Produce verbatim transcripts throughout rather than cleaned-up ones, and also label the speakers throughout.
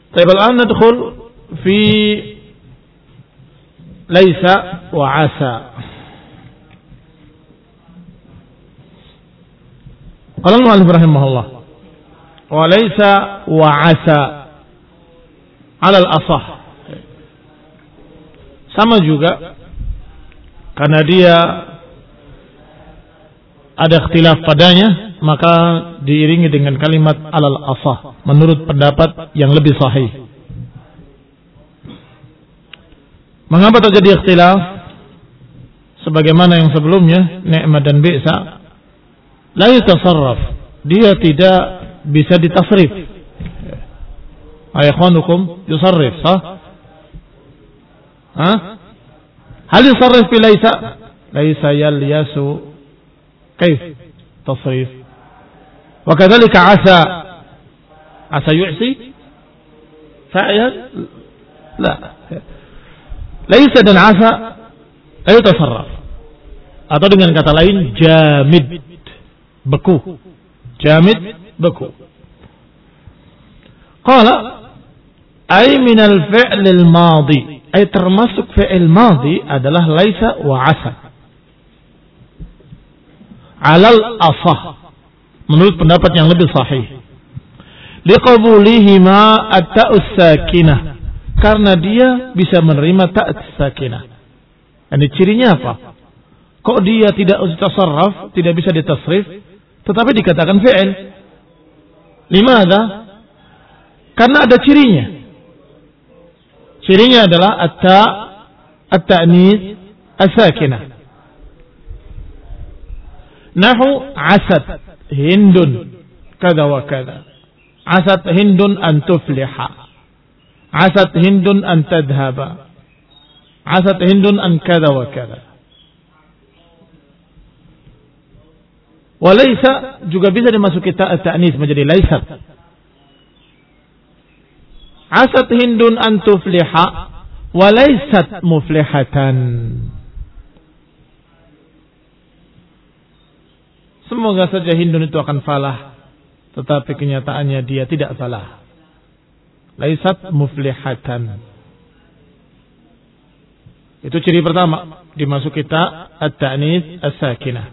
Speaker 1: Baik, الآن ندخل في ليس وعسى. قال المؤلف رحمه الله وليس وعسى على الأصح. Sama juga karena dia ada ikhtilaf padanya, maka diiringi dengan kalimat alal asah, menurut pendapat yang lebih sahih. Mengapa terjadi ikhtilaf? Sebagaimana yang sebelumnya, ni'ma dan bi'sa la yatasarraf, dia tidak bisa ditasrif. Ayakhwanukum yusarrif, sah? Ha? Hal yusarrif bi laisa? Laisa yalyasu كيف تصريف؟ وكذلك عسى عسى يعسي فاعل لا ليس dan عسى لا يتصرف. Atau dengan kata lain jamid, beku, jamid, beku. Qala ay min al-fi'l al-madi, ay termasuk fi'il madi adalah laisa wa asa. Alal asah, menurut pendapat yang lebih sahih, liqabulihima at-ta'us sakinah, karena dia bisa menerima ta'at sakinah. Ini cirinya apa? Kok dia tidak tasarraf, tidak bisa ditasrif, tetapi dikatakan fi'il? Limadha? Karena ada cirinya. Cirinya adalah at-ta' at-ta'nis as-sakinah. Nahu asad hindun kada wa kada. Asad hindun an tufliha. Asad hindun an tadhaba. Asad hindun an kada wa kada. Walaysa juga bisa dimasuki ta'anis menjadi laysat. Asad hindun an tufliha walaysat muflihatan. Semoga saja Hindun itu akan falah, tetapi kenyataannya dia tidak falah. Laisat muflihatan. Itu ciri pertama dimasuki ta at-ta'nis as-sakinah.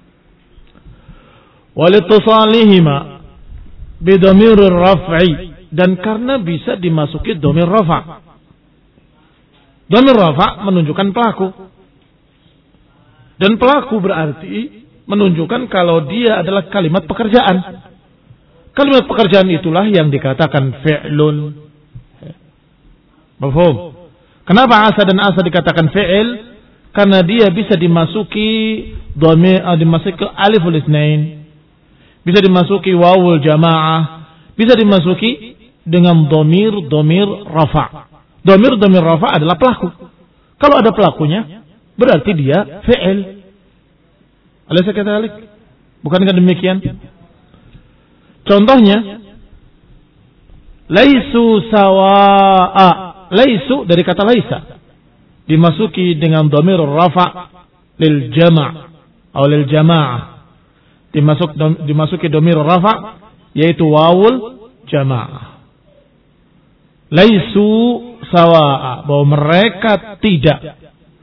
Speaker 1: Walittasalihima bidhamir raf'i, dan karena bisa dimasuki dhamir rafa'. Dhamir rafa' menunjukkan pelaku. Dan pelaku berarti menunjukkan kalau dia adalah kalimat pekerjaan. Kalimat pekerjaan itulah yang dikatakan fi'lun. Mafhum? Kenapa asa dan asa dikatakan fi'il? Karena dia bisa dimasuki dhamir, dimasuki aliful itsnain, bisa dimasuki wawul jamaah, bisa dimasuki dengan dhamir dhamir rafa'. Dhamir dhamir rafa' adalah pelaku. Kalau ada pelakunya, berarti dia fi'il. Alaysa kadzalik? Bukankah demikian? Contohnya, laisu sawa'a. Laisu dari kata laisa dimasuki dengan dhamir rafa' lil jama' atau lil jamaah. Dimasuk dimasuki dhamir rafa' yaitu wawul jamaah. Laisu sawa'a, bahwa mereka tidak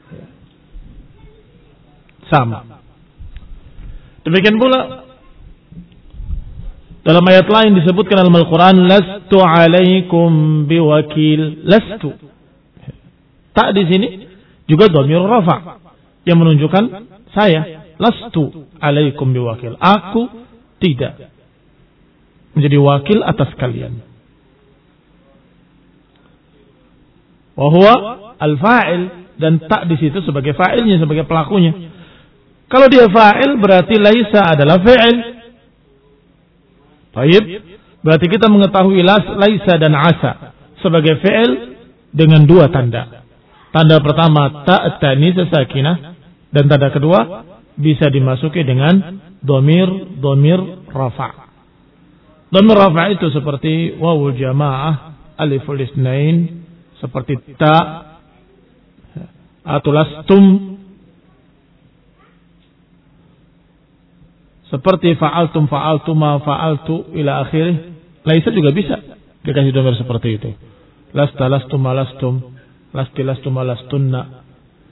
Speaker 1: sama. Demikian pula dalam ayat lain disebutkan dalam Al-Quran, lastu alaikum biwakil. Lastu, tak di sini juga dhamir rafa' yang menunjukkan saya. Lastu alaikum biwakil, aku tidak menjadi wakil atas kalian. Wa huwa al-fa'il, dan tak di situ sebagai fa'ilnya, sebagai pelakunya. Kalau dia fa'il berarti laisa adalah fi'il. Baik, berarti kita mengetahui laisa dan asa sebagai fi'il dengan dua tanda. Tanda pertama ta' ta'nis sakinah, dan tanda kedua bisa dimasuki dengan dhamir dhamir rafa'. Dhamir rafa' itu seperti wawul jamaah, aliful itsnain, seperti ta atau lastum, seperti fa'altum fa'altuma fa'altu ila akhirih. Laisa juga bisa Dikasih domir seperti itu. Lasta lastum alastum, lasti lastum alastunna.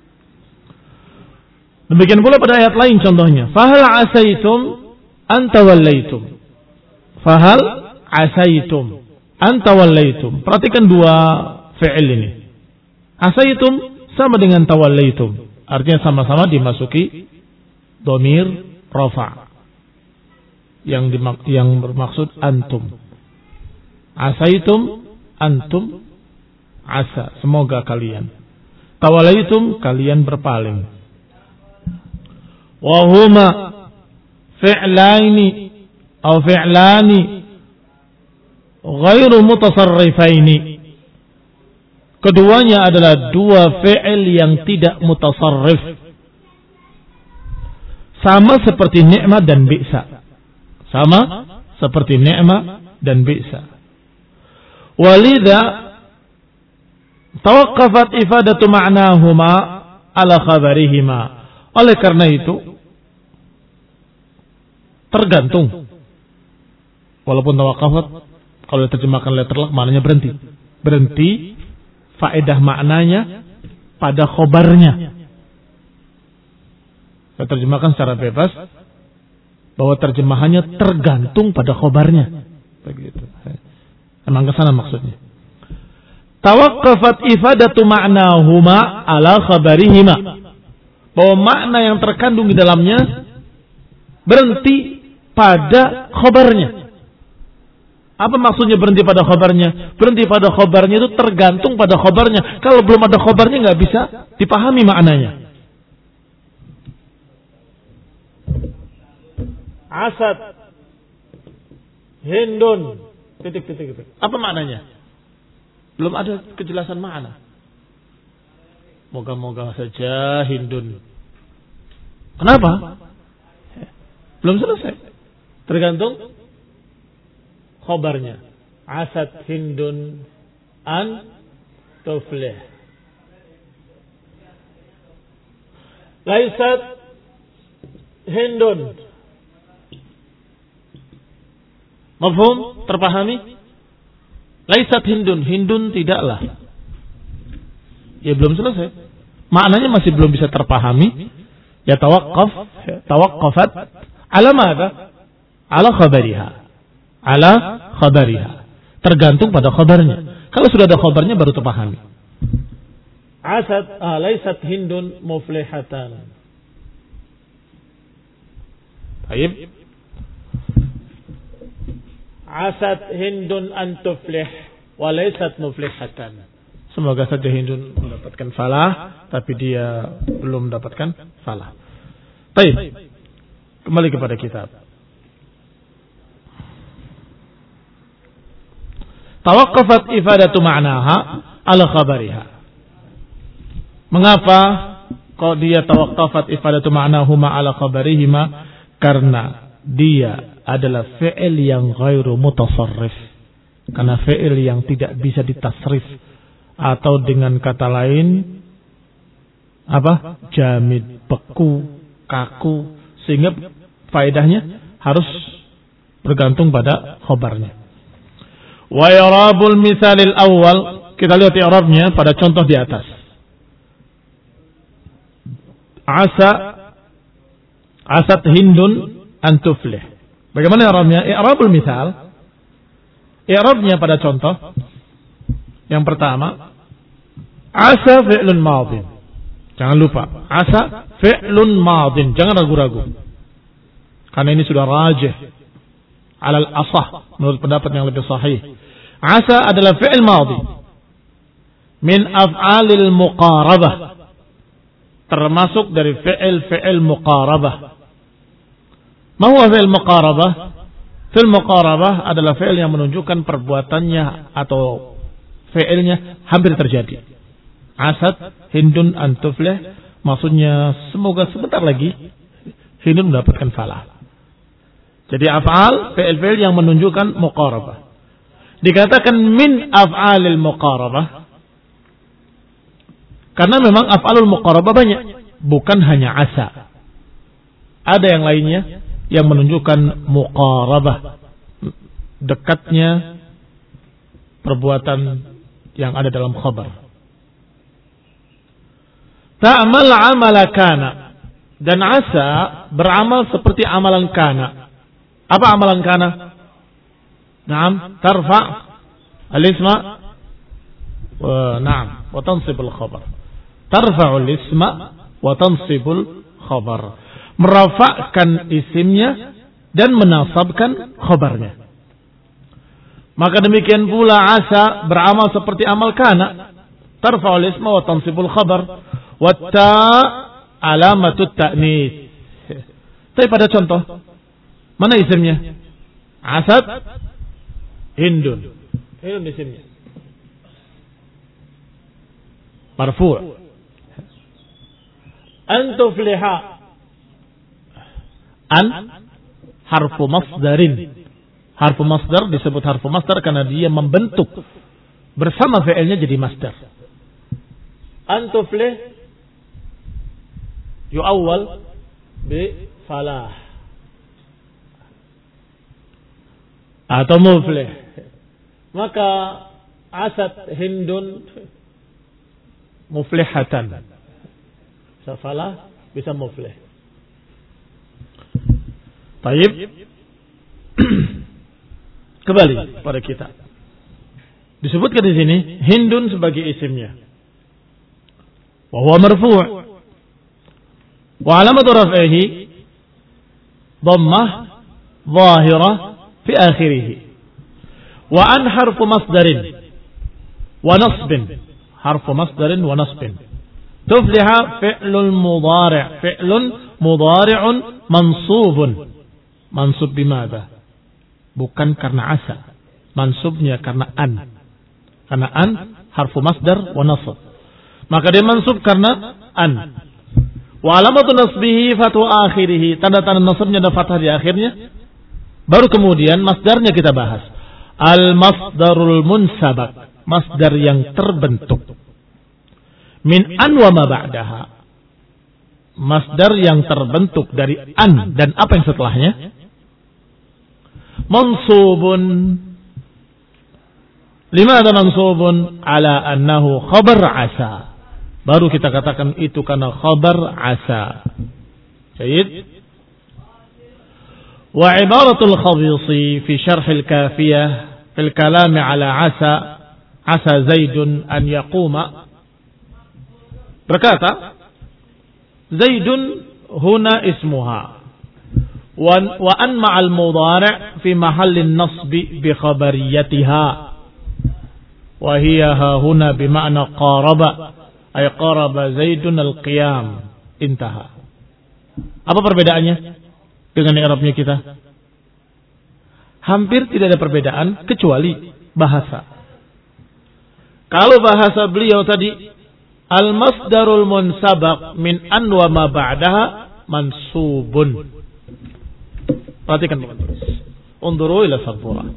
Speaker 1: Demikian pula pada ayat lain contohnya. Fahal asaitum anta wallaitum. Fahal asaitum anta wallaitum. Perhatikan dua fi'il ini. Asaitum sama dengan tawallaitum. Artinya sama-sama dimasuki domir rafa. Yang dimak- yang bermaksud antum. Asaitum antum asa, semoga kalian. Tawallaitum, kalian berpaling. Wa huma fi'laini atau fi'lani ghairu mutasarrifaini. Keduanya adalah dua fi'il yang tidak mutasarrif. Sama seperti ni'mah dan bi'sa. Sama seperti ni'mah dan bi'sa. Walidha tawaqqafat ifadatu ma'nahuma ala khabarihima. Oleh karena itu tergantung. Walaupun tawaqqafat kalau diterjemahkan letterlock maknanya berhenti. Berhenti faedah maknanya pada khobarnya. Saya terjemahkan secara bebas bahwa terjemahannya tergantung pada khobarnya. Begitu. Emang kesana maksudnya. Tawaqqafat ifadatu ma'nahuma ala khabarihima. Bahwa makna yang terkandung di dalamnya berhenti pada khobarnya. Apa maksudnya berhenti pada khobarnya? Berhenti pada khobarnya itu tergantung pada khobarnya. Kalau belum ada khobarnya nggak bisa dipahami maknanya. Asad, Hindun, titik titik titik. Apa maknanya? Belum ada kejelasan makna. Moga-moga saja Hindun. Kenapa? Belum selesai. Tergantung khobarnya. Asad Hindun an tuflih. Laisat Hindun. Mafhum? Terpahami? Laisat Hindun. Hindun tidaklah. Ya belum selesai. Maknanya masih belum bisa terpahami. Ya tawaqqaf, tawaqqafat ala madza? Ala khabariha. Ala khabariha. Tergantung pada khabarnya. Kalau sudah ada khabarnya baru terpahami. Asad, ah, laisat Hindun muflihatan. Baik. Asad Hindun an tuflih wa laisat muflihatan. Semoga saja Hindun mendapatkan falah, tapi dia belum mendapatkan falah. Baik. Kembali kepada kitab. Tawaqqafat ifadatu ma'naha ala khabariha. Mengapa kok dia tawaqqafat ifadatu ma'nahuma ala khabarihima? Karena dia adalah fi'il yang ghairu mutasarrif. Karena fi'il yang tidak bisa ditasrif. Atau dengan kata lain apa? Jamid, beku, kaku, sehingga faedahnya harus bergantung pada khobarnya. Wa i'rabul misalil awal, kita lihat i'rabnya pada contoh di atas. Asa asat Hindun an tuflih. Bagaimana i'rabnya? I'rabul misal, i'rabnya pada contoh yang pertama, asa fi'lun madin. Jangan lupa, asa fi'lun madin. Jangan ragu-ragu. Karena ini sudah rajih. Alal asah, menurut pendapat yang lebih sahih. Asa adalah fi'il madin. Min af'alil muqarabah. Termasuk dari fi'il-fi'il muqarabah. Ma huwa fi'il muqarabah? Fi'il muqarabah adalah fi'il yang menunjukkan perbuatannya atau fi'ilnya hampir terjadi. Asad Hindun an tuflih, maksudnya semoga sebentar lagi Hindun mendapatkan falah. Jadi af'al fi'il-fi'il yang menunjukkan muqarabah. Dikatakan min af'alil muqarabah karena memang af'alul muqarabah banyak, bukan hanya asa. Ada yang lainnya yang menunjukkan muqarabah, dekatnya perbuatan yang ada dalam khabar. Ta'mal amala kana, dan asa beramal seperti amalan kana. Apa amalan kana? Naam, tarfa al-isma wa na'am wa tansibul khabar. Tarfa'ul isma wa tansibul khabar. Merafa'kan isimnya dan menasabkan khabarnya. Maka demikian pula asa beramal seperti amal kana. Tarfa'ul isma wa tansibul khabar. Wa ta alamatut ta'nis. Tapi pada contoh, mana isimnya? Asad, Hindun. Hindun isimnya. Marfu'. Antufliha. An harfu masdarin. Harfu masdar disebut harfu masdar karena dia membentuk bersama fi'ilnya jadi masdar. Antuflih yu'awwal bi falah atau muflih. Maka asad Hindun muflihatan. Bisa falah, bisa muflih. Baik. Kembali pada kita. Disebutkan di sini Hindun sebagai isimnya. Wa huwa marfu'. Wa alamatu raf'ihi dhammah zahirah fi akhirih. Wa an harfu masdarin wa nasbin. Harfu masdarin wa nasbin. Tufliha fi'lul mudhari'. Fi'lun mudhari'un mansubun. Mansub bimadha? Bukan karena asa. Mansubnya karena an. Karena an harfu masdar wa nasb. Maka dia mansub karena an. Wa alamatu nasbihi fatu akhirih. Tanda-tanda nasabnya ada fathah di akhirnya. Baru kemudian masdarnya kita bahas. Al-masdarul munsabak. Masdar yang terbentuk. Min an wa ma ba'daha. Masdar yang terbentuk dari an dan apa yang setelahnya. Mansubun. Limada mansubun? Ala annahu khabar asa. Baru kita katakan itu karena khabar asa. Baik. Wa ibaratul khabisi fi syarh al-kafiyah fil kalam ala asa. Asa Zaidun an yaquma. Berkata Zaidun huna ismuha. Wa an ma'al mudhari' fi mahallin nasbi bi khabariyatiha. Wa hiya huna bi ma'na qaraba. Ay qaraba Zaidun al-qiyam. Intaha. Apa perbedaannya dengan i'rabnya kita? Hampir tidak ada perbedaan kecuali bahasa. Kalau bahasa beliau tadi al-masdarul munsabaq min an wa ma ba'daha mansubun. Perhatikan teman-teman. Unduru ila sabura.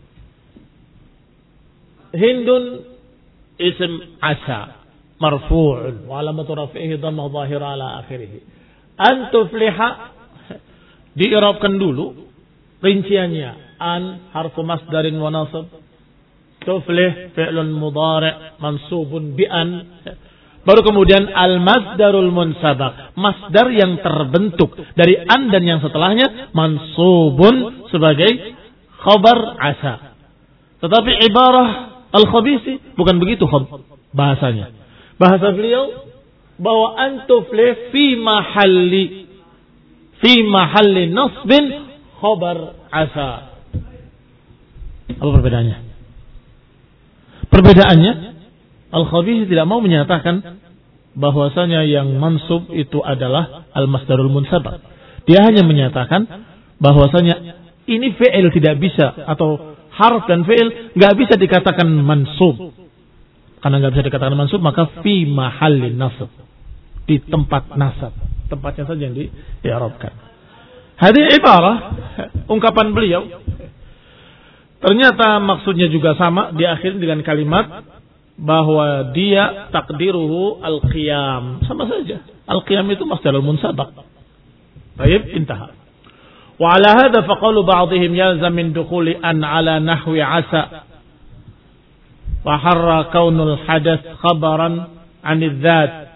Speaker 1: Hindun ism asa marfu'un wa alamatu raf'ihi dhammah dhahira ala akhirih. An tufliha diirabkan dulu rinciannya. An harfu masdarin wa nasab. Tuflih fi'lun mudhari' mansubun bi an. Baru kemudian al-masdarul munsabaq, masdar yang terbentuk dari an dan yang setelahnya mansubun sebagai khabar asa. Tetapi ibarah al-khabisi bukan begitu bahasanya. Bahasa beliau bahwa an tuflih fi mahalli fi mahalli nasbin khabar asa. Apa perbedaannya? Perbedaannya Al-Khabisi tidak mau menyatakan bahwasanya yang mansub itu adalah al-masdarul munsabaq. Dia hanya menyatakan bahwasanya ini fi'il tidak bisa atau harf dan fi'il nggak bisa dikatakan mansub. Karena nggak bisa dikatakan mansub maka fi mahallin nasab. Di tempat nasab. Tempatnya saja yang di-i'rabkan. Hadhihi ibarah ungkapan beliau ternyata maksudnya juga sama diakhiri dengan kalimat bahwa dia takdiruhu al-qiyam. Sama saja. Al-qiyam itu masdarul munsabaq. Baik, intaha. Wa ala hadha faqalu ba'dihim yalzam min dukhuli an ala nahwi asa wa harra kaunul hadath khabaran 'anil dzat.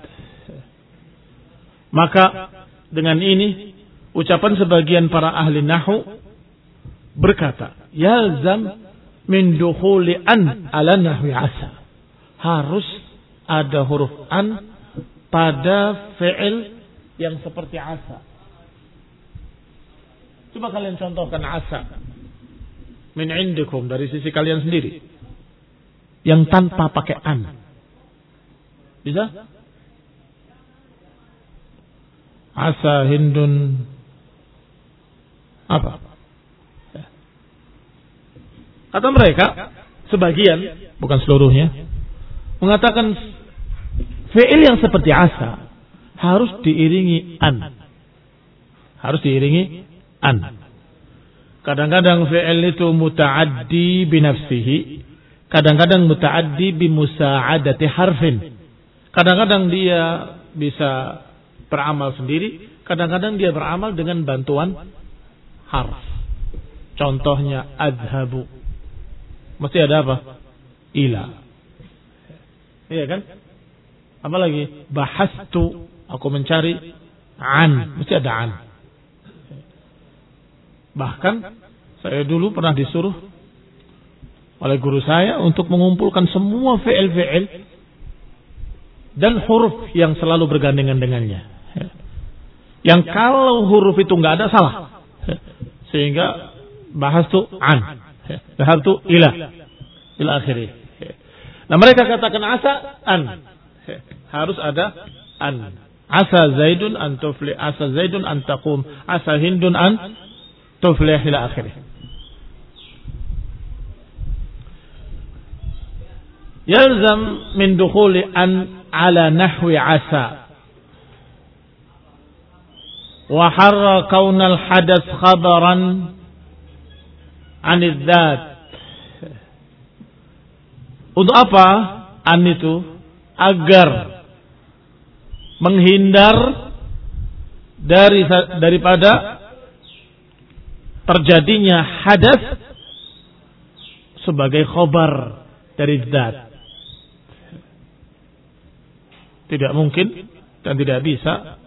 Speaker 1: Maka dengan ini ucapan sebagian para ahli nahwu berkata, yalzam min dukhuli an ala nahwi asa. Harus ada huruf an pada fi'il yang seperti asa. Coba kalian contohkan asa min indikum, dari sisi kalian sendiri, yang tanpa pakai an. Bisa? Asa Hindun apa? Kata mereka, sebagian, bukan seluruhnya, mengatakan fi'il yang seperti asa harus diiringi an. Harus diiringi an. Kadang-kadang fi'il itu muta'addi binafsihi, kadang-kadang muta'addi bimusa'adati harfin. Kadang-kadang dia bisa beramal sendiri, kadang-kadang dia beramal dengan bantuan harf. Contohnya adhabu, mesti ada apa? Ila. Iya kan? Apalagi bahastu, aku mencari, an, mesti ada an. Bahkan saya dulu pernah disuruh oleh guru saya untuk mengumpulkan semua fi'il-fi'il dan huruf yang selalu bergandengan dengannya. Yang kalau huruf itu nggak ada, salah. Sehingga bahas tu an, bahas tu ila, ila akhirnya. Nah mereka katakan asa an, harus ada an. Asa Zaidun an tuflih, asa Zaidun an taqum, asa Hindun an tuflih ila akhirnya. Yalzam min dukhuli an ala nahwi asa. Wa harra kaunal hadas khabaran 'anil dzat. Untuk apa an itu? Agar menghindar dari daripada terjadinya hadas sebagai khabar dari dzat. Tidak mungkin dan tidak bisa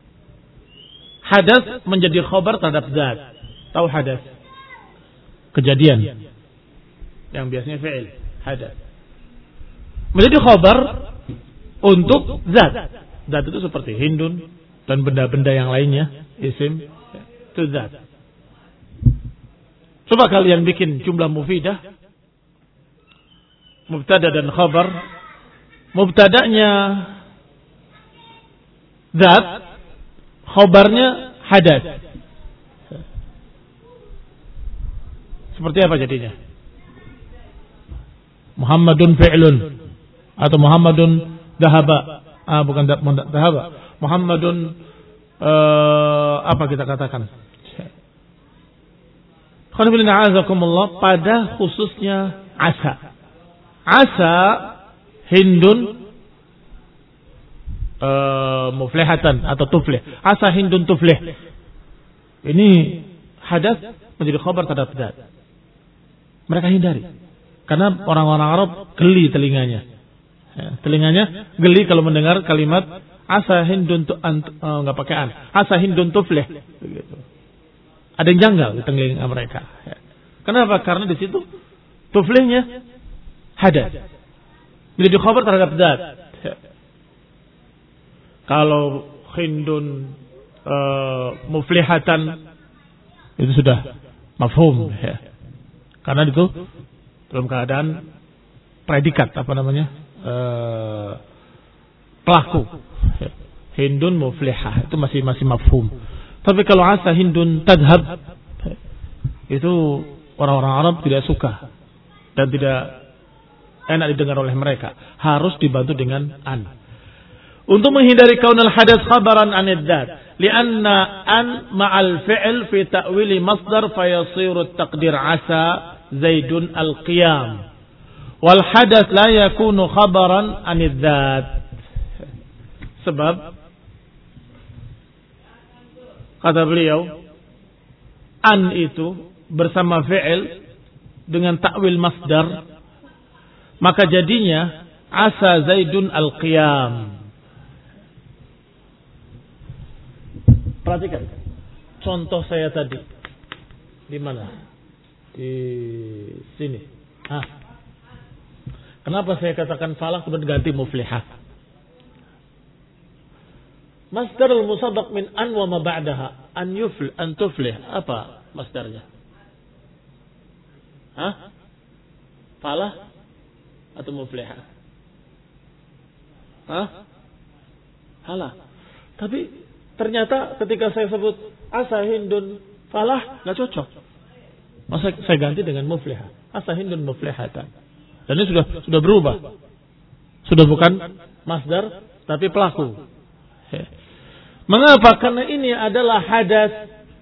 Speaker 1: hadas menjadi khabar terhadap zat. Tahu hadas? Kejadian. Yang biasanya fi'il. Hadas. Menjadi khabar untuk zat. Zat itu seperti Hindun dan benda-benda yang lainnya. Isim. Itu zat. Coba kalian bikin jumlah mufidah. Mubtada dan khabar. Mubtadanya zat, khobarnya hadas. Seperti apa jadinya? Muhammadun fi'lun atau Muhammadun dahaba. Ah bukan dahaba. Muhammadun uh, apa kita katakan? Khonibillah pada khususnya asa. Asa Hindun Uh, muflihatan atau tuflih. Asa Hindun tuflih. Ini hadas menjadi khabar terhadap zat. Mereka hindari. Karena orang-orang Arab geli telinganya. Ya, telinganya geli kalau mendengar kalimat asa Hindun tu uh, enggak pakai an. Asa Hindun tuflih. Begitu. Ada yang janggal di telinga mereka. Ya. Kenapa? Karena di situ tuflihnya hadas. Menjadi khabar terhadap zat. Ya. Kalau Hindun uh, muflihatan itu sudah mafhum ya. Karena itu dalam keadaan predikat apa namanya uh, pelaku ya. Hindun muflihah itu masih masih mafhum. Tapi kalau asa Hindun tadhab itu orang-orang Arab tidak suka dan tidak enak didengar oleh mereka. Harus dibantu dengan an. Untuk menghindari kaunal hadas khabaran anid dzat, lianna an ma'al fi'il fi ta'wili masdar fayasiru taqdir asa Zaidun al-qiyam. Wal hadas la yakunu khabaran anid dzat. Sebab kata beliau an itu bersama fi'il dengan ta'wil masdar maka jadinya asa Zaidun al-qiyam. Perhatikan contoh saya tadi. Di mana? Di sini. Ah. Kenapa saya katakan falah kemudian ganti muflihah? Masdar al-musaddaq min an wa ma ba'daha an yufl an tuflih. Apa masdarnya? Hah? Falah atau muflihah? Hah? Falah. Tapi ternyata ketika saya sebut asa Hindun falah nggak cocok. Masa saya ganti dengan muflihah? Asa Hindun muflihatan. Dan ini sudah sudah berubah. Sudah bukan masdar tapi pelaku. Mengapa? Karena ini adalah hadas.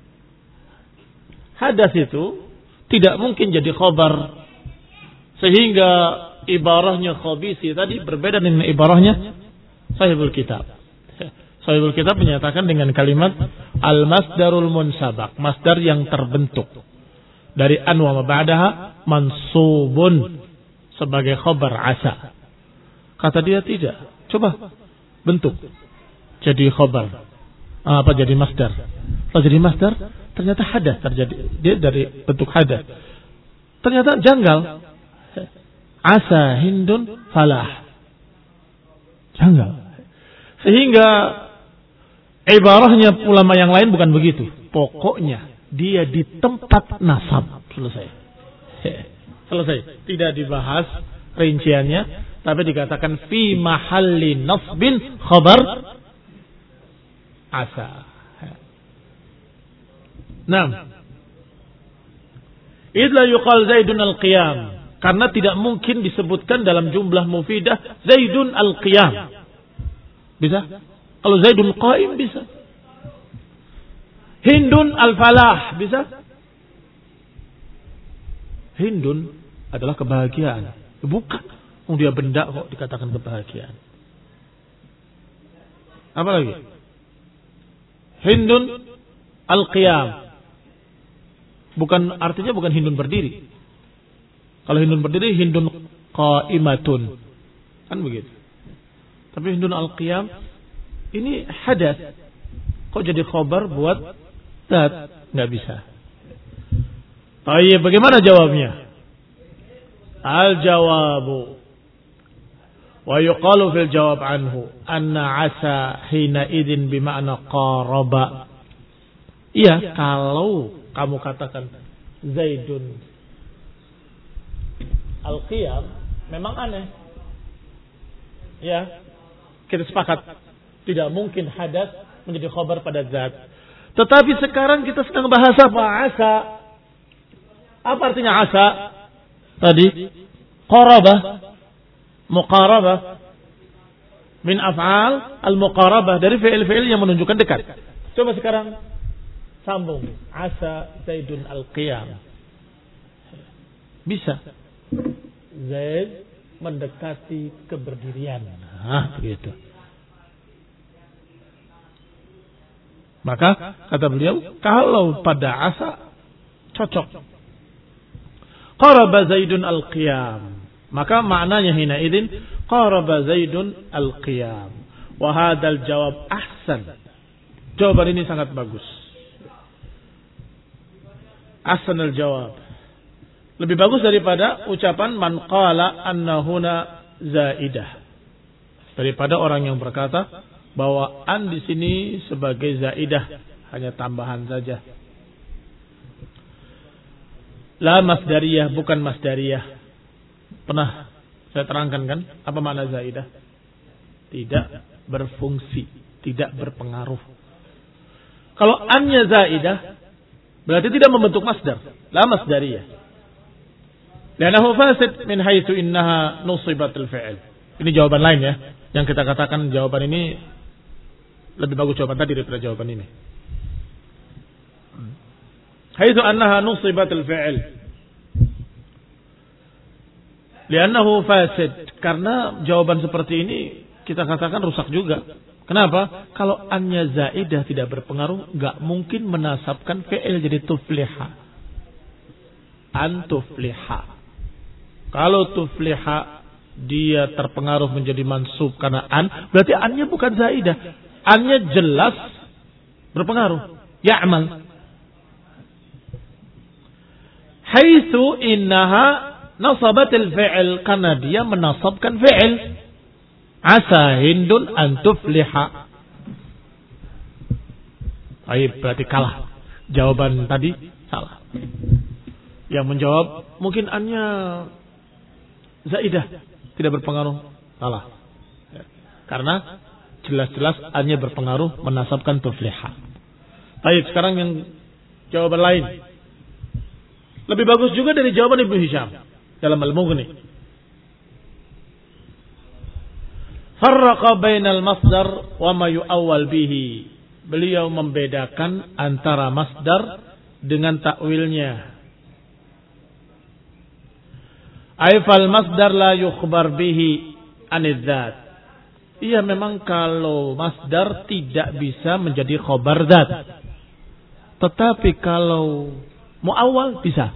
Speaker 1: Hadas itu tidak mungkin jadi khabar. Sehingga ibarahnya khabisi tadi berbeda dengan ibarahnya sahibul kitab. Sahibul kitab menyatakan dengan kalimat al-masdarul munsabak, masdar yang terbentuk dari an wa ma ba'daha mansubun sebagai khabar asa. Kata dia tidak. Coba bentuk jadi khabar. Apa jadi masdar? Kalau jadi masdar ternyata hadas terjadi. Dia dari bentuk hadas. Ternyata janggal. Asa Hindun falah. Janggal. Sehingga ibarahnya ulama yang lain bukan begitu. Pokoknya dia di tempat nasab. Selesai. Selesai. Tidak dibahas rinciannya, tapi dikatakan fi mahalli nasbin khabar asa. Naam. Idza yuqal Zaidun al-qiyam, karena tidak mungkin disebutkan dalam jumlah mufidah Zaidun al-qiyam. Bisa? Kalau Zaidun qaim bisa. Hindun al-falah bisa? Hindun adalah kebahagiaan. Bukan. Oh, dia benda kok dikatakan kebahagiaan. Apa lagi? Hindun al-qiyam. Bukan, artinya bukan Hindun berdiri. Kalau Hindun berdiri, Hindun qaimatun. Kan begitu. Tapi Hindun al-qiyam ini hadas. Kok jadi khobar buat zat? Nggak bisa. Oh iya, bagaimana jawabnya? Al-jawabu wa yuqalu fil jawab anhu anna asa hina idin bima'na qaraba. Iya, kalau kamu katakan Zaidun al-qiyam memang aneh. Ya, kita sepakat tidak mungkin hadas menjadi khabar pada zat. Tetapi sekarang kita sedang bahas apa? Asa. Apa artinya asa? Tadi qarabah, muqarabah min af'al al-muqarabah, dari fi'il-fi'il yang menunjukkan dekat. Coba sekarang sambung asa Zaidun al-qiyam. Bisa. Zaid mendekati keberdirian. Nah, begitu. Maka kata beliau, kalau pada asa cocok. Qaraba Zaidun al-qiyam. Maka maknanya hina idin qaraba Zaidun al-qiyam. Wa hadzal jawab ahsan. Jawaban ini sangat bagus. Ahsan al-jawab. Lebih bagus daripada ucapan man qala anna huna zaidah. Daripada orang yang berkata bahwa an di sini sebagai zaidah, hanya tambahan saja. La masdariyah, bukan masdariyah. Pernah saya terangkan kan apa makna zaidah? Tidak berfungsi, tidak berpengaruh. Kalau annya zaidah berarti tidak membentuk masdar. La masdariyah. Li'annahu fasid min haitsu innaha nusibatul fi'il. Ini jawaban lain ya. Yang kita katakan jawaban ini lebih bagus jawaban tadi daripada jawaban ini. Haitsu annaha nusibatul fi'il. Li'annahu fasid. Karena jawaban seperti ini kita katakan rusak juga. Kenapa? Kalau annya zaidah tidak berpengaruh, enggak mungkin menasabkan fi'il jadi tufliha. An tufliha. Kalau tufliha dia terpengaruh menjadi mansub karena an, berarti annya bukan zaidah. Annya jelas berpengaruh. Ya'mal. Haitsu innaha nasabatil fi'il, karena dia menasabkan fi'il. Asa Hindun an tufliha. Baik, berarti kalah. Jawaban tadi salah. Yang menjawab mungkin annya zaidah, tidak berpengaruh. Salah. Karena jelas-jelas annya berpengaruh menasabkan tufliha. Baik, sekarang yang jawaban lain. Lebih bagus juga dari jawaban Ibnu Hisham dalam Al-Mughni. Farraqa bainal masdar wa ma yu'awwal bihi. Beliau membedakan antara masdar dengan takwilnya. Aifal masdar la yukhbar bihi anidzat. Iya, memang kalau masdar tidak bisa menjadi khobar dzat. Tetapi kalau muawwal bisa.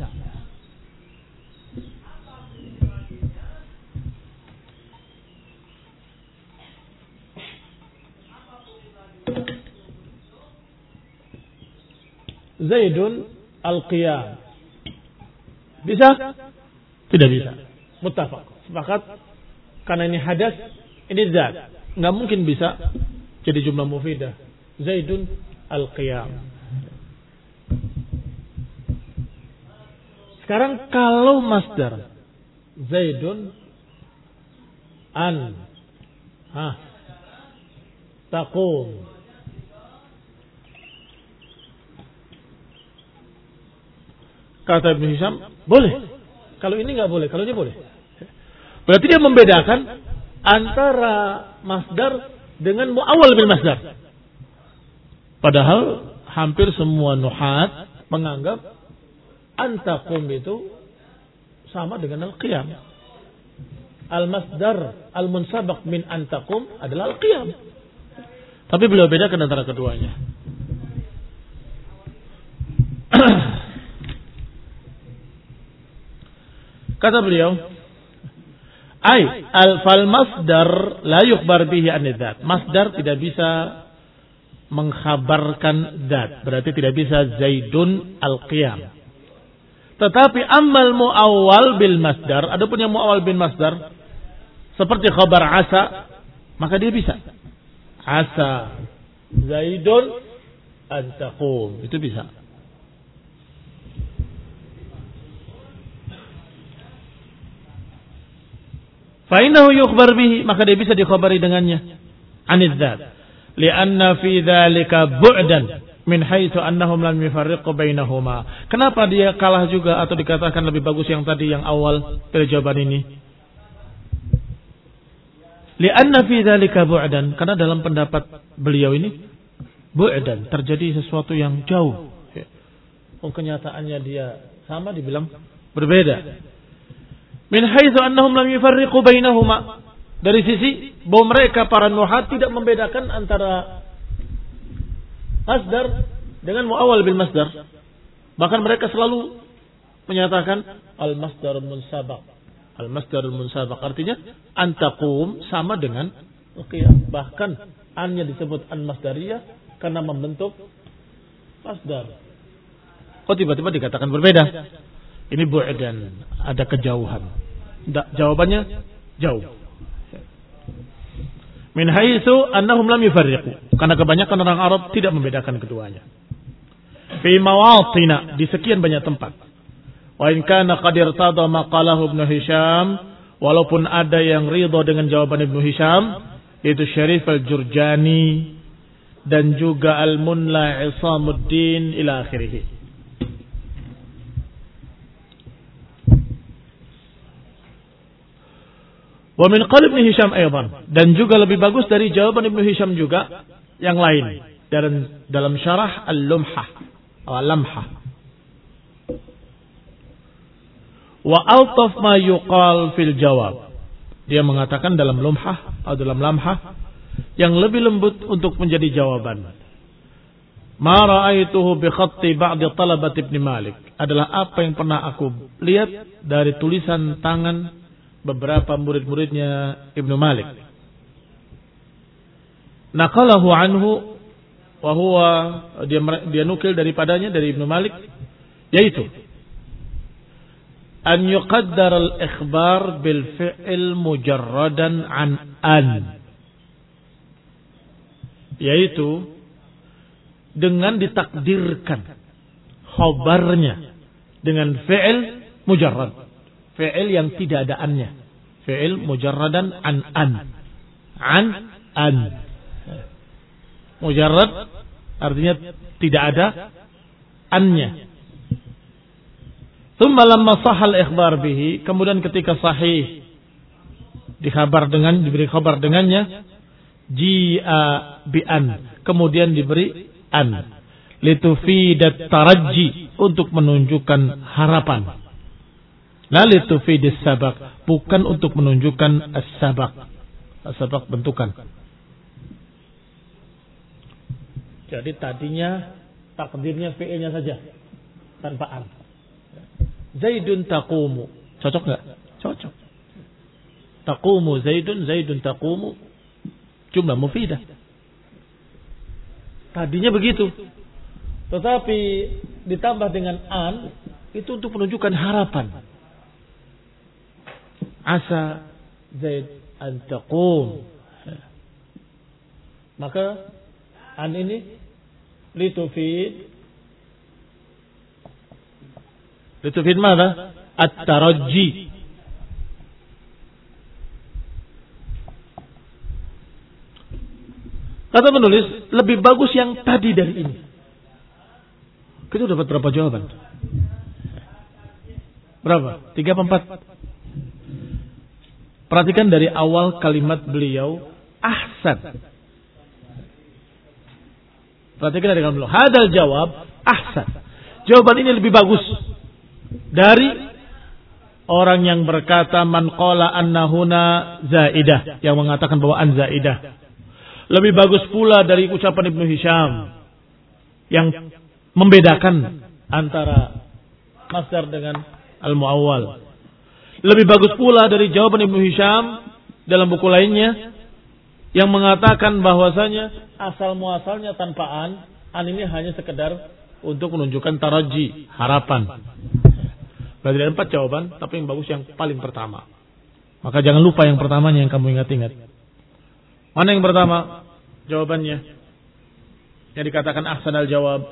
Speaker 1: Zaidun al-qiyam. Bisa? Tidak bisa. Muttafaq. Sepakat. Karena ini hadas, ini zat. Nggak mungkin bisa jadi jumlah mufidah. Zaidun al-qiyam. Sekarang kalau masdar Zaidun an ha taqum. Kata Ibnu Hisham, boleh. Kalau ini nggak boleh, kalau ini boleh. Berarti dia membedakan antara masdar dengan muawwal bil masdar. Padahal hampir semua nuhat menganggap antaqum itu sama dengan al-qiyam. Al-masdar al-munsabaq min antaqum adalah al-qiyam. Tapi beliau bedakan antara keduanya. Kata beliau, ai al-fal masdar la yukhbar bihi an-dzat. Masdar tidak bisa mengkhabarkan zat, berarti tidak bisa Zaidun al-qiyam. Tetapi ammal muawwal bil masdar, adapun yang muawwal bil masdar seperti khabar asa, maka dia bisa. Asa Zaidun an taqum, itu bisa. Fa'innahu yukhbar bihi, maka dia bisa dikhabari dengannya. Anidz dzat. Lianna fi dzalika bu'dan min haitsu annahum lam yufarriqu bainahuma. Kenapa dia kalah juga atau dikatakan lebih bagus yang tadi yang awal dari jawaban ini? Lianna fi dzalika bu'dan, karena dalam pendapat beliau ini bu'dan, terjadi sesuatu yang jauh. Oh, kenyataannya dia sama, dibilang berbeda. Min haitsu annahum lam yufarriqu bainahuma, dari sisi bahwa mereka para nuhat tidak membedakan antara masdar dengan muawwal bil masdar. Bahkan mereka selalu menyatakan al masdar munsabaq. Al masdar munsabaq artinya antaqum sama dengan qiyam. Bahkan annya disebut an masdariyah karena membentuk masdar. Kok tiba-tiba dikatakan berbeda? Ini bu'dan, ada kejauhan. Da, jawabannya jauh. Min haitsu annahum lam yufarriqu, karena kebanyakan orang Arab tidak membedakan keduanya. Fi mawatina, di sekian banyak tempat. Wa in kana qad irtada maqalahu Ibnu Hisham, walaupun ada yang ridha dengan jawaban Ibnu Hisham, yaitu Syarif al-Jurjani dan juga Al-Munla Isamuddin ila akhirih. Wa min qaul Ibnu Hisham aidan, dan juga lebih bagus dari jawaban Ibnu Hisham juga yang lain dalam dalam syarah Al-Lumhah atau Al-Lamhah. Wa altaf ma yuqal fil jawab, dia mengatakan dalam Lumhah atau dalam Lamhah yang lebih lembut untuk menjadi jawaban. Ma ra'aituhu bi khatti ba'd talabat Ibnu Malik, adalah apa yang pernah aku lihat dari tulisan tangan beberapa murid-muridnya Ibnu Malik. Naqalahu anhu wa huwa dia dia nukil daripadanya dari Ibnu Malik, yaitu an yuqaddar al-ikhbar bil fi'l mujarradan an an, yaitu dengan ditakdirkan khabarnya dengan fi'il mujarrad, fi'il yang tidak ada annya, fi'il mujarradan an an an an, mujarrad artinya tidak ada annya. Tsumma lamma sahal ikhbar bihi, kemudian ketika sahih dikhabar dengan diberi kabar dengannya, ji'a bi an, kemudian diberi an, litufidat tarajji, untuk menunjukkan harapan. La litufidis sabak, bukan untuk menunjukkan as-sabak. As-sabak bentukan. Jadi tadinya takdirnya fi'ilnya saja tanpa an. Zaidun taqumu, cocok enggak? Cocok. Taqumu Zaidun, Zaidun taqumu, jumlah mufidah. Tadinya begitu. Tetapi ditambah dengan an, itu untuk menunjukkan harapan. Asa Zaid an taqum. Maka an ini litufid litufid mana? At-tarajji. Kata penulis, lebih bagus yang tadi dari ini. Kita dapat berapa jawaban? Berapa? Tiga atau empat? Perhatikan dari awal kalimat beliau, ahsan. Perhatikan dari kalimat beliau, hadal jawab ahsan. Jawaban ini lebih bagus dari orang yang berkata man qala annahuna zaidah, yang mengatakan bahwa an zaidah. Lebih bagus pula dari ucapan Ibnu Hisham yang membedakan antara masdar dengan al-muawwal. Lebih bagus pula dari jawaban Ibnu Hisham dalam buku lainnya yang mengatakan bahwasanya asal muasalnya tanpa an, an ini hanya sekedar untuk menunjukkan taraji, harapan. Berarti ada empat jawaban, tapi yang bagus yang paling pertama. Maka jangan lupa yang pertamanya yang kamu ingat-ingat. Mana yang pertama jawabannya? Yang dikatakan ahsan al-jawab.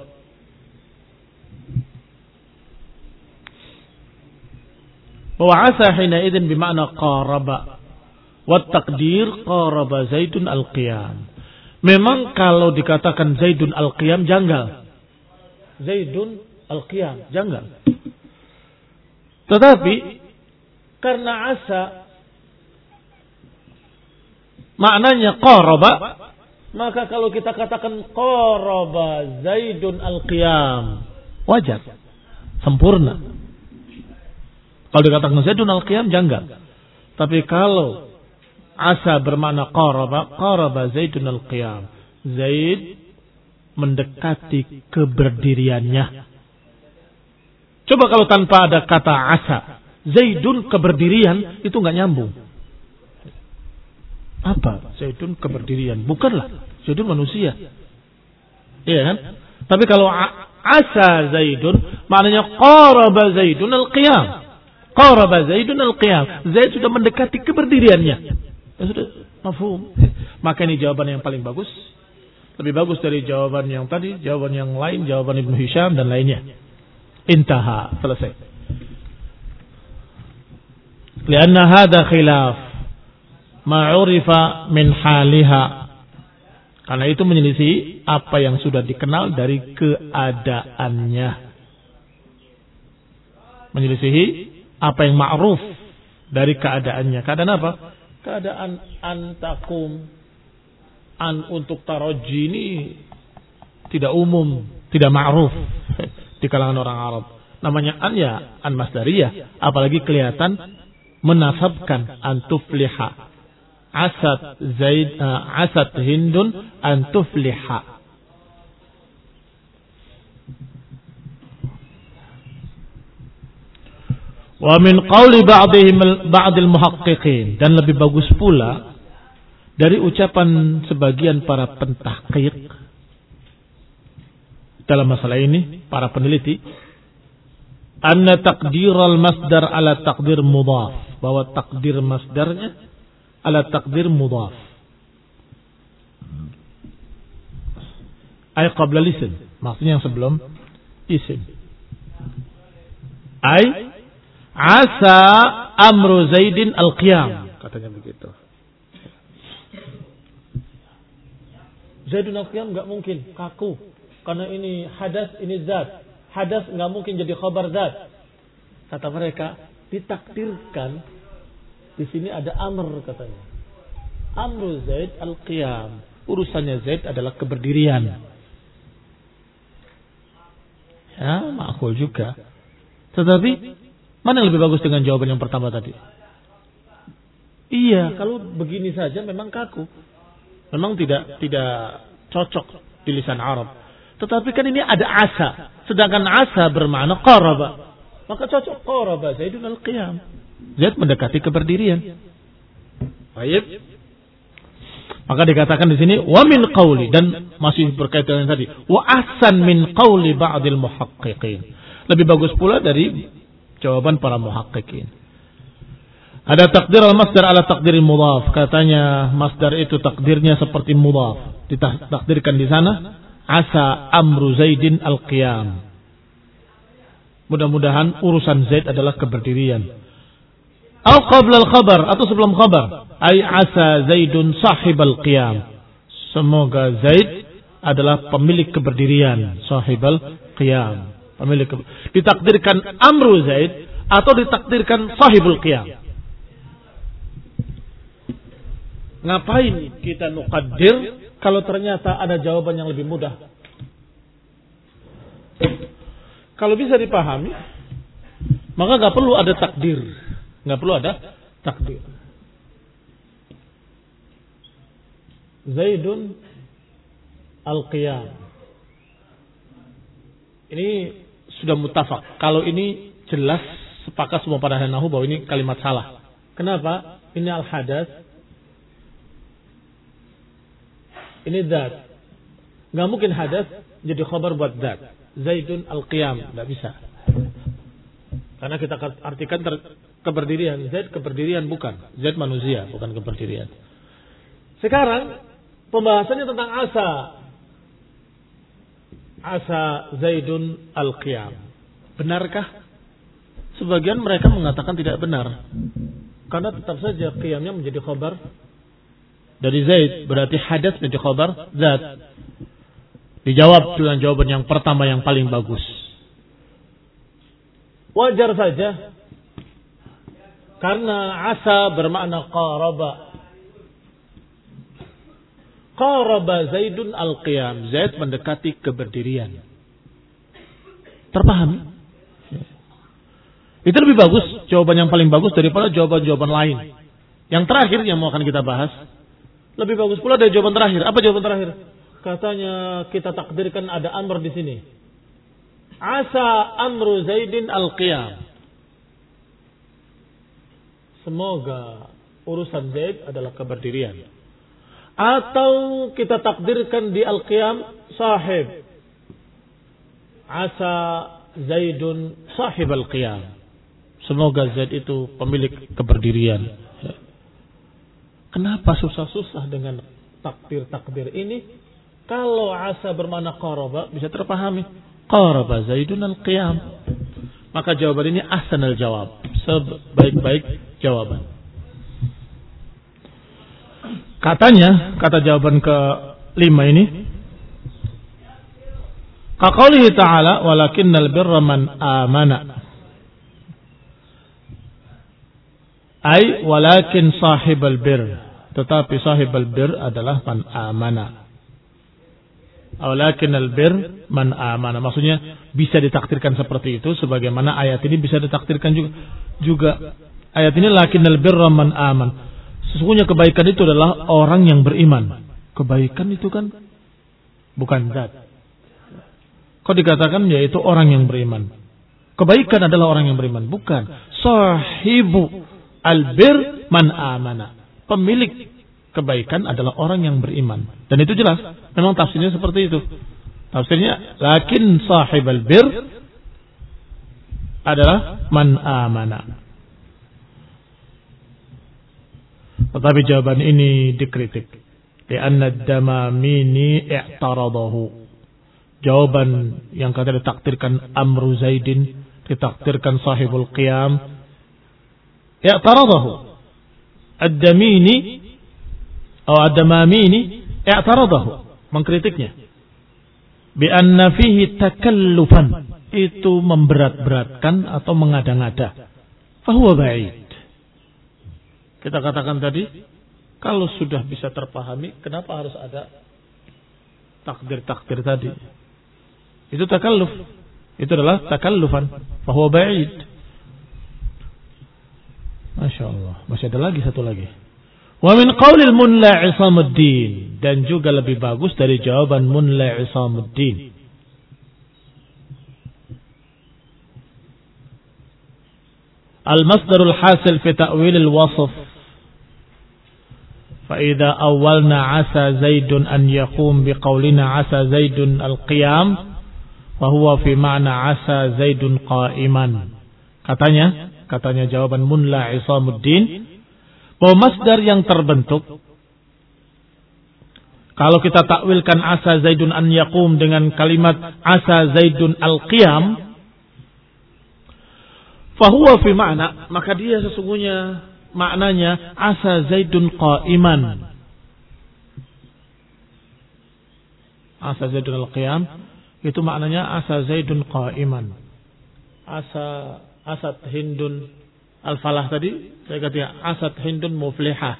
Speaker 1: Bahwa asa hina idzin bermakna qaraba. Wa taqdir qaraba Zaidun al-qiyam. Memang kalau dikatakan Zaidun al-qiyam janggal. Zaidun al-qiyam janggal. Tetapi karena asa maknanya qaraba, maka kalau kita katakan qaraba Zaidun al-qiyam, wajar, sempurna. Kalau dikatakan Zaidun al-qiyam janggal. Tapi kalau asa bermakna qaraba, qaraba Zaidun al-qiyam, Zaid mendekati keberdiriannya. Coba kalau tanpa ada kata asa, Zaidun keberdirian, itu enggak nyambung. Apa? Zaidun keberdirian. Bukanlah. Zaidun manusia. Iya kan? Tapi kalau asa Zaidun, maknanya qaraba Zaidun al-qiyam. Qaraba Zaidun al-qiyam. Zaid sudah mendekati keberdiriannya. Ya sudah, mafhum. Maka ini jawaban yang paling bagus. Lebih bagus dari jawaban yang tadi, jawaban yang lain, jawaban Ibnu Hisham dan lainnya. Intaha, selesai. Lianna hadha khilaf ma'urifa min haliha. Karena itu menyelisih apa yang sudah dikenal dari keadaannya. Menyelisihi apa yang ma'ruf dari keadaannya. Keadaan apa? Keadaan antakum. An untuk taraji ini tidak umum, tidak ma'ruf di kalangan orang Arab. Namanya an ya an masdariyah, apalagi kelihatan menasabkan an tufliha. Asad Zaid uh, asad Hindun an tufliha. Wa min qawli ba'dihim ba'dil muhaqqiqin, dan lebih bagus pula dari ucapan sebagian para pentahqiq dalam masalah ini, para peneliti, anna taqdiral masdar ala taqdir mudhaf, bahwa takdir masdarnya ala takdir mudhaf. Ay qabla lisim, maksudnya yang sebelum isim. Ay asa amru Zaidin al-qiyam, katanya begitu. Zaidun al-qiyam enggak mungkin, kaku. Karena ini hadas, ini zat. Hadas enggak mungkin jadi khabar zat. Kata mereka, ditakdirkan di sini ada amr, katanya. Amru Zaid al-qiyam. Urusannya Zaid adalah keberdirian. Ya, makul juga. Tetapi mana yang lebih bagus dengan jawaban yang pertama tadi? Iya, kalau begini saja memang kaku. Memang tidak tidak cocok di lisan Arab. Tetapi kan ini ada asa. Sedangkan asa bermakna qaraba. Maka cocok qaraba Zaidun al-qiyam. Zaid mendekati keberdirian. Baik. Maka dikatakan di sini wa min qauli, dan masih berkaitan dengan tadi, wa ahsan min qauli ba'dil muhaqqiqin. Lebih bagus pula dari jawaban para muhaqqiqin. Ada takdir al-masdar ala takdir mudhaf. Katanya masdar itu takdirnya seperti mudhaf. Ditakdirkan di sana asa amru Zaidin al-qiyam. Mudah-mudahan urusan Zaid adalah keberdirian. Atau qabla al-khabar, atau sebelum khabar. Ay asa Zaidun sahibal qiyam. Semoga Zaid adalah pemilik keberdirian. Sahibal qiyam. Pemilik ke... Ditakdirkan amru Zaid atau ditakdirkan sahibul qiyam. Ngapain kita nuqaddir kalau ternyata ada jawaban yang lebih mudah? Kalau bisa dipahami, maka gak perlu ada takdir. Gak perlu ada takdir. Zaidun al-qiyam. Ini sudah muttafaq. Kalau ini jelas sepakat semua para ahli nahwu bahwa ini kalimat salah. Kenapa? Ini al-hadas. Ini dzat. Enggak mungkin hadas jadi khabar buat dzat. Zaidun al-qiyam, enggak bisa. Karena kita artikan ter- keberdirian. Zaid keberdirian bukan. Zaid manusia, bukan keberdirian. Sekarang pembahasannya tentang asa. Asa Zaidun al-qiyam. Benarkah? Sebagian mereka mengatakan tidak benar. Karena tetap saja qiyamnya menjadi khabar dari Zaid. Berarti hadas menjadi khabar zat. Dijawab dengan jawaban yang pertama yang paling bagus. Wajar saja. Karena asa bermakna qaraba. Qaraba Zaidun al-qiyam. Zaid mendekati keberdirian. Terpahami? Itu lebih bagus. Jawaban yang paling bagus daripada jawaban-jawaban lain. Yang terakhir yang mau akan kita bahas. Lebih bagus pula dari jawaban terakhir. Apa jawaban terakhir? Katanya kita takdirkan ada amr di sini. Asa amru Zaidin al-qiyam. Semoga urusan Zaid adalah keberdirian. Atau kita takdirkan di al-qiyam sahib. Asa Zaidun sahib al-qiyam. Semoga Zaid itu pemilik keberdirian. Kenapa susah-susah dengan takdir-takdir ini? Kalau asa bermakna qaraba bisa terpahami. Qaraba Zaidun al-qiyam. Maka jawaban ini ahsanul jawab. Sebaik-baik jawaban. Katanya, kata jawaban ke lima ini. Kaqaulihi ta'ala walakinnal birra man amana. Ay walakin sahibal bir. Tetapi sahibal bir adalah man amana. Walakinnal bir man amana. Maksudnya bisa ditakdirkan seperti itu. Sebagaimana ayat ini bisa ditakdirkan juga. Juga ayat ini lakinnal birra man aman. Sesungguhnya kebaikan itu adalah orang yang beriman. Kebaikan itu kan bukan zat. Kok dikatakan yaitu orang yang beriman. kebaikan adalah orang yang beriman. Bukan. Sahibu albir man amana. Pemilik kebaikan adalah orang yang beriman. Dan itu jelas. Memang tafsirnya seperti itu. Tafsirnya, lakin sahib albir adalah man amana. Tetapi jawaban ini dikritik. Lianna ad-Damamini i'taradahu. Jawaban yang kata ditakdirkan Amru Zaidin, ditakdirkan sahibul qiyam, i'taradahu. Ad-Damini atau Ad-Damamini i'taradahu, mengkritiknya. Bi anna fihi takallufan, itu memberat-beratkan atau mengada-ngada. Fahuwa ba'id. Kita katakan tadi, kalau sudah bisa terpahami, kenapa harus ada takdir-takdir tadi? Itu takalluf. Itu adalah takallufan. Fahuwa ba'id. Masya Allah. Masih ada lagi satu lagi. Wa min qawlil Munla Isamuddin. Dan juga lebih bagus dari jawaban Munla Isamuddin. Al-masdarul hasil fi ta'wilil wasf. فإذا أولنا عسى زيد أن يقوم بقولنا عسى زيد القيام فهو في معنى عسى زيد قائما. Katanya, katanya jawaban Munla Isamuddin, bahwa masdar yang terbentuk, kalau kita takwilkan asa zaidun an yaqum dengan kalimat asa zaidun al-qiyam, fahuwa fi ma'na, maka dia sesungguhnya maknanya asa zaidun qa'iman. Asa zaidun al-qiyam itu maknanya asa zaidun qa'iman. Asa asad hindun al-falah tadi saya katakan asad hindun muflihah.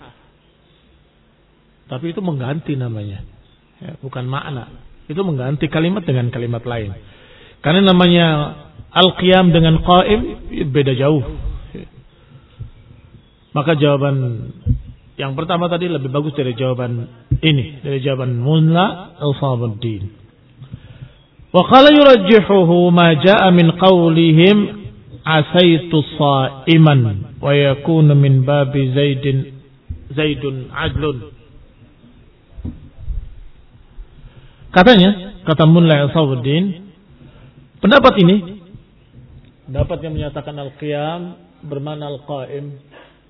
Speaker 1: Tapi itu mengganti namanya. Ya, bukan makna. Itu mengganti kalimat dengan kalimat lain. Karena namanya al-qiyam dengan qa'im beda jauh. Maka jawaban yang pertama tadi lebih bagus dari jawaban ini, dari jawaban Munla Isamuddin. Wa qala yurajjihuhu ma jaa'a min qawlihim asaitu sha'iman wa yakunu min babi zaidin zaidun adlun. Katanya, kata Munla Isamuddin, pendapat ini, pendapat yang menyatakan al-qiyam bermakna al-qa'im,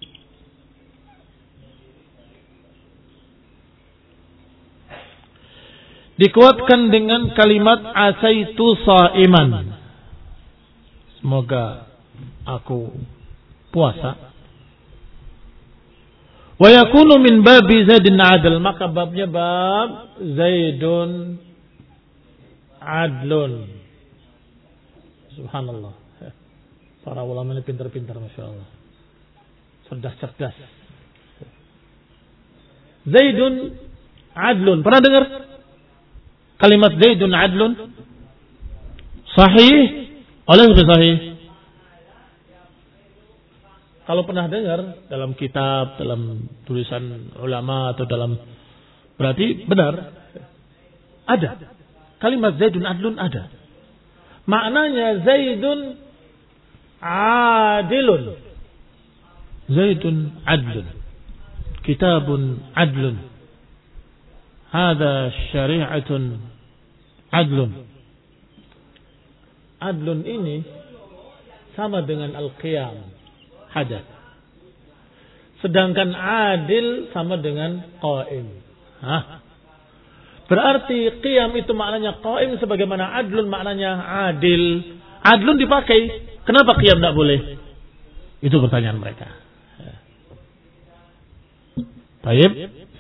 Speaker 1: dikuatkan dengan kalimat asaitu sha'iman. Semoga aku puasa. Wa yakunu min babi zaidin adl, maka babnya bab zaidun adlun. Subhanallah. Para ulama ini pintar-pintar, masya Allah. Cerdas-cerdas. Zaidun adlun. Pernah dengar kalimat zaidun adlun? Sahih? Oleh sahih. Kalau pernah dengar dalam kitab, dalam tulisan ulama atau dalam, berarti benar. Ada. Kalimat zaidun adlun ada. Maknanya zaidun adilun. Zaidun adlun. Kitabun adlun. Hada syari'atun adlun. Adlun ini sama dengan al-qiyam, hadas. Sedangkan adil sama dengan qaim. Hah? Berarti qiyam itu maknanya qaim, sebagaimana adlun maknanya adil. Adlun dipakai. Kenapa qiyam tidak boleh? Itu pertanyaan mereka. Baik.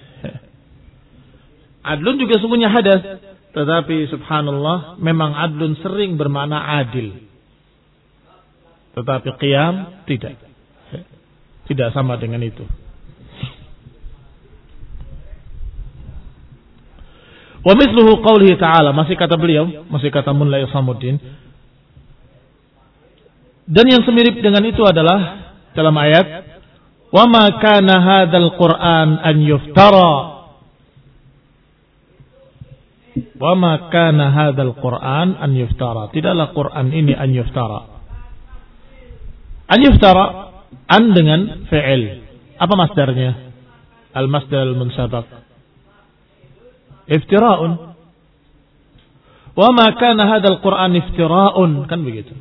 Speaker 1: Adlun juga sungguhnya hadas. Tetapi subhanallah, memang adlun sering bermakna adil. Tetapi qiyam tidak. Tidak sama dengan itu. Wa misluhu qawlihi ta'ala, masih kata beliau, masih kata Munla Isamuddin. Dan yang semirip dengan itu adalah dalam ayat, wa ma kana hadzal Qur'an an yuftara. Wa ma kana hadzal Qur'an an yuftara. Tidaklah Quran ini an yuftara. An yuftara, an dengan fi'il. Apa masdarnya? Al-masdar al-munsabaq. Iftira'un. Wa ma kana hadzal Qur'an iftira'un, kan begitu.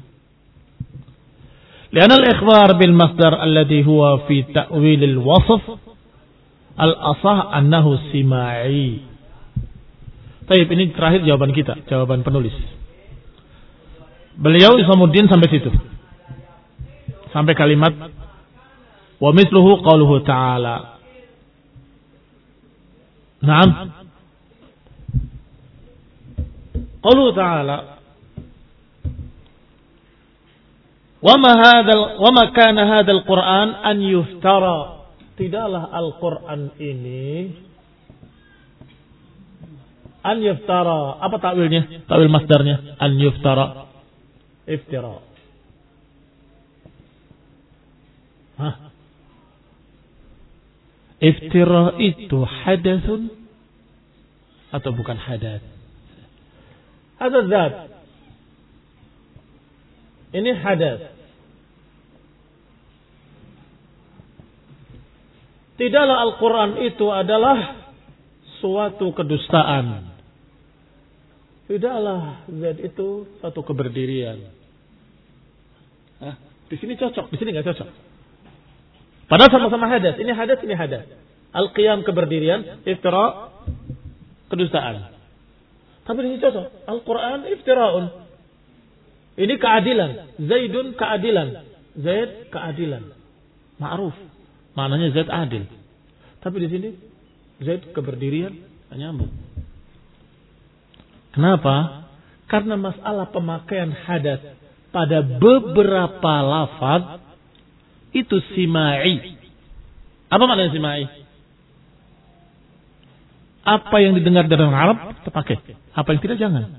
Speaker 1: Lian al-ikhbar bil masdar alladhi huwa fi ta'wil al-wasf al-asah annahu sima'i. Baik, ini terakhir jawaban kita, jawaban penulis. Beliau Isamuddin sampai situ. Sampai kalimat wa misluhu qauluhu ta'ala. Naam. Qauluhu ta'ala wa ma hadzal wa ma kana hadzal Qur'an an yuftara. Tidaklah Al-Qur'an ini an yuftara. Apa takwilnya? Takwil masdarnya an yuftara. Iftira. Hah? Iftira itu hadathun atau bukan hadath? Hadath zat. Ini hadath. Tidaklah Al-Quran itu adalah suatu kedustaan. Tidaklah zat itu satu keberdirian. Hah? Di sini cocok, di sini nggak cocok. Padahal sama-sama hadas. Ini hadas, ini hadas. Al-qiyam keberdirian, iftira kedustaan. Tapi di sini cocok. Al-Quran iftira'un. Ini keadilan. Zaidun keadilan. Zaid keadilan. Ma'ruf. Maknanya Zaid adil. Tapi di sini Zaid keberdirian, nyambung. Kenapa? Karena masalah pemakaian hadas pada beberapa lafaz itu sima'i. Apa maknanya sima'i? Apa yang didengar dari orang Arab terpakai. Apa yang tidak, jangan.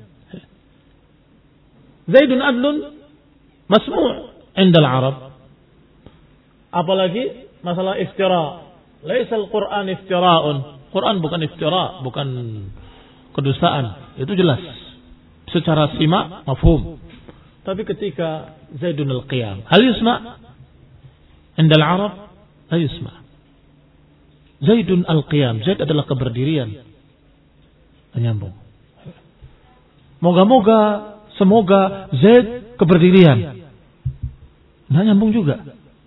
Speaker 1: Zaidun adlun masmu' indal Arab. Apalagi masalah iftira. Laisa al-Quran iftira'un. Quran bukan iftira, bukan kedustaan. Itu jelas. Secara sima, mafhum. Tapi ketika Zaidun al-qiyam, hal yusma' indal Arab? La yusma'. Zaidun al-qiyam. Zaid adalah keberdirian. Menyambung. Moga-moga, semoga Zaid keberdirian. Nah, nyambung juga.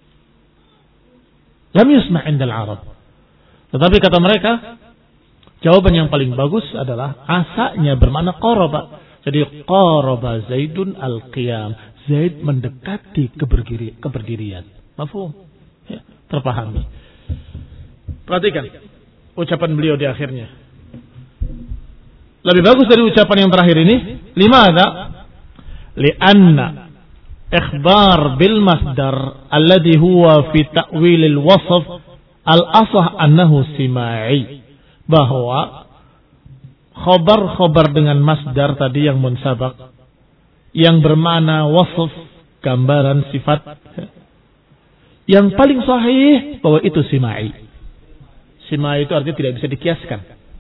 Speaker 1: Lam yusma' indal Arab. Tetapi kata mereka, jawaban yang paling bagus adalah asanya bermakna qaraba. Jadi qaraba Zaidun al-qiyam. Zaid mendekati keberdiri, keberdirian. Mafhum? Ya, terpahami. Perhatikan ucapan beliau di akhirnya. Lebih bagus dari ucapan yang terakhir ini. Limadha? Lianna ikhbar bil masdar alladhi huwa fi ta'wil al-wasf al-asah annahu sima'i. Bahwa khabar-khabar dengan masdar tadi yang munsabak, yang bermakna wasf, gambaran, sifat, yang paling sahih bahwa itu sima'i. Sima'i itu artinya tidak bisa dikiaskan.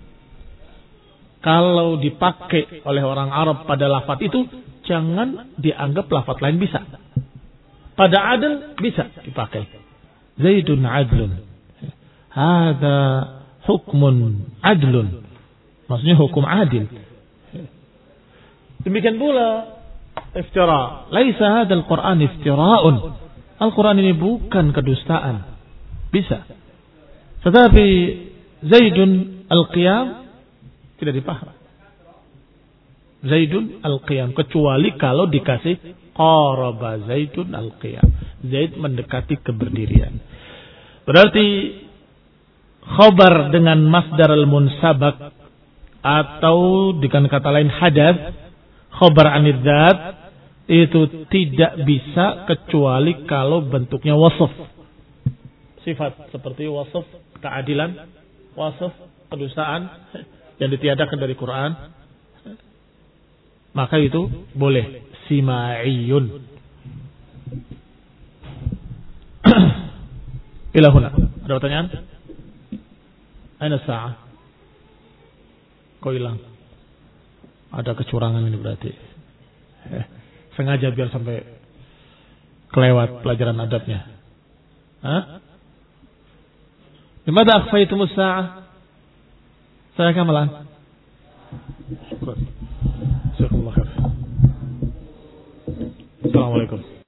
Speaker 1: Kalau dipakai oleh orang Arab pada lafaz itu, jangan dianggap lafaz lain bisa. Pada adil bisa dipakai. Zaidun adlun. Hada hukmun adlun. Maksudnya hukum adil. Demikian pula iftira. Laisa hadal Quran iftira'un. Al-Quran ini bukan kedustaan. Bisa. Tetapi Zaidun al-qiyam tidak dipaham. Zaidun al-qiyam. Kecuali kalau dikasih qaraba Zaidun al-qiyam. Zaid mendekati keberdirian. Berarti khabar dengan masdar al-munsabak atau dengan kata lain hadas, khabar anidzat, itu tidak bisa kecuali kalau bentuknya wasf. Sifat seperti wasf keadilan, wasf kedustaan yang ditiadakan dari Quran, maka itu boleh sima'iyun. Ila huna. Ada pertanyaan? Aina sa'ah? Kok hilang? Ada kecurangan ini berarti. Eh, sengaja biar sampai kelewat pelajaran adabnya. Hah? Limadha akhfaytumus sa'ah? Saya kamalan. Syukur. Syukur Allah. Assalamualaikum.